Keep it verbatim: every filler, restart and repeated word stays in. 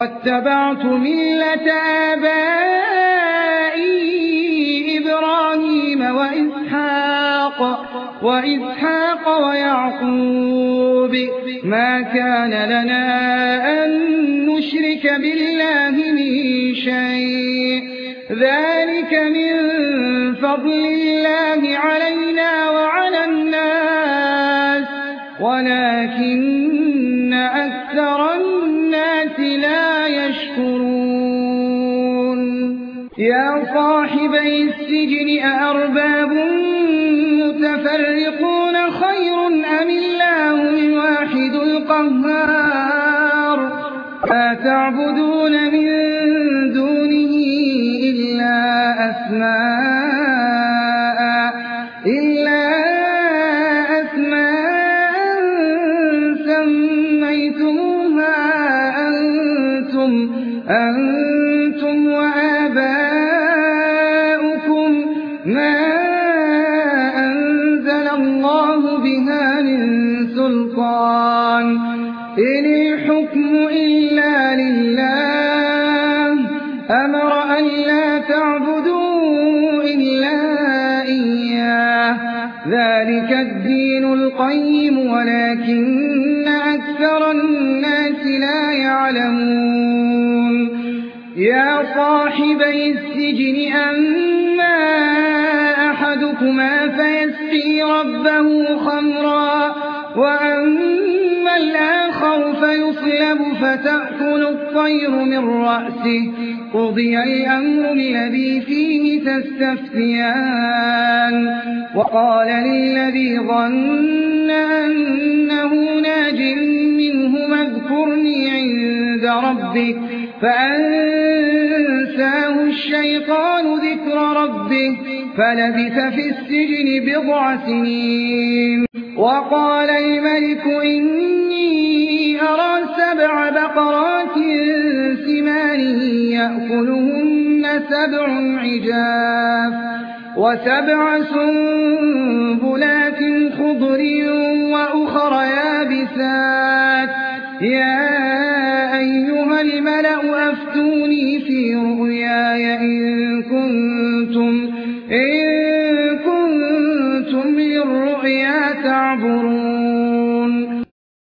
واتبعت ملة آبائي إبراهيم وإسحاق وإسحاق ويعقوب ما كان لنا أن نشرك بالله من شيء ذلك من فضل الله علينا وعلى الناس ولكن أكثر الناس لا يشكرون يا صاحبي السجن أأرباب متفرقون خير أم الله الواحد القهار ما تعبدون من دونه إلا أسماء إلا أسماء سميتموها أنتم أنتم وآباؤكم ما أنزل الله بها من سلطان إن الحكم إلا لله أمر أن لا تعبدوا إلا إياه ذلك الدين القيم ولكن أكثر الناس لا يعلمون يا صاحبي السجن أما أحدكما فيسقي ربه خمرا وأما الآخر فيصلب فتأكل الطير من رأسه قضي الأمر الذي فيه تستفتيان وقال للذي ظن أنه ناج منهما اذكرني عند ربك فأنساه الشيطان ذكر ربه فلبث في السجن بضع سنين وقال الملك إني أرى سبع بقرات سمان يأكلهن سبع عجاف وسبع سنبلات خضر وأخر يابسات يا أيها الملأ أفتوني في رؤياي إن كنتم إن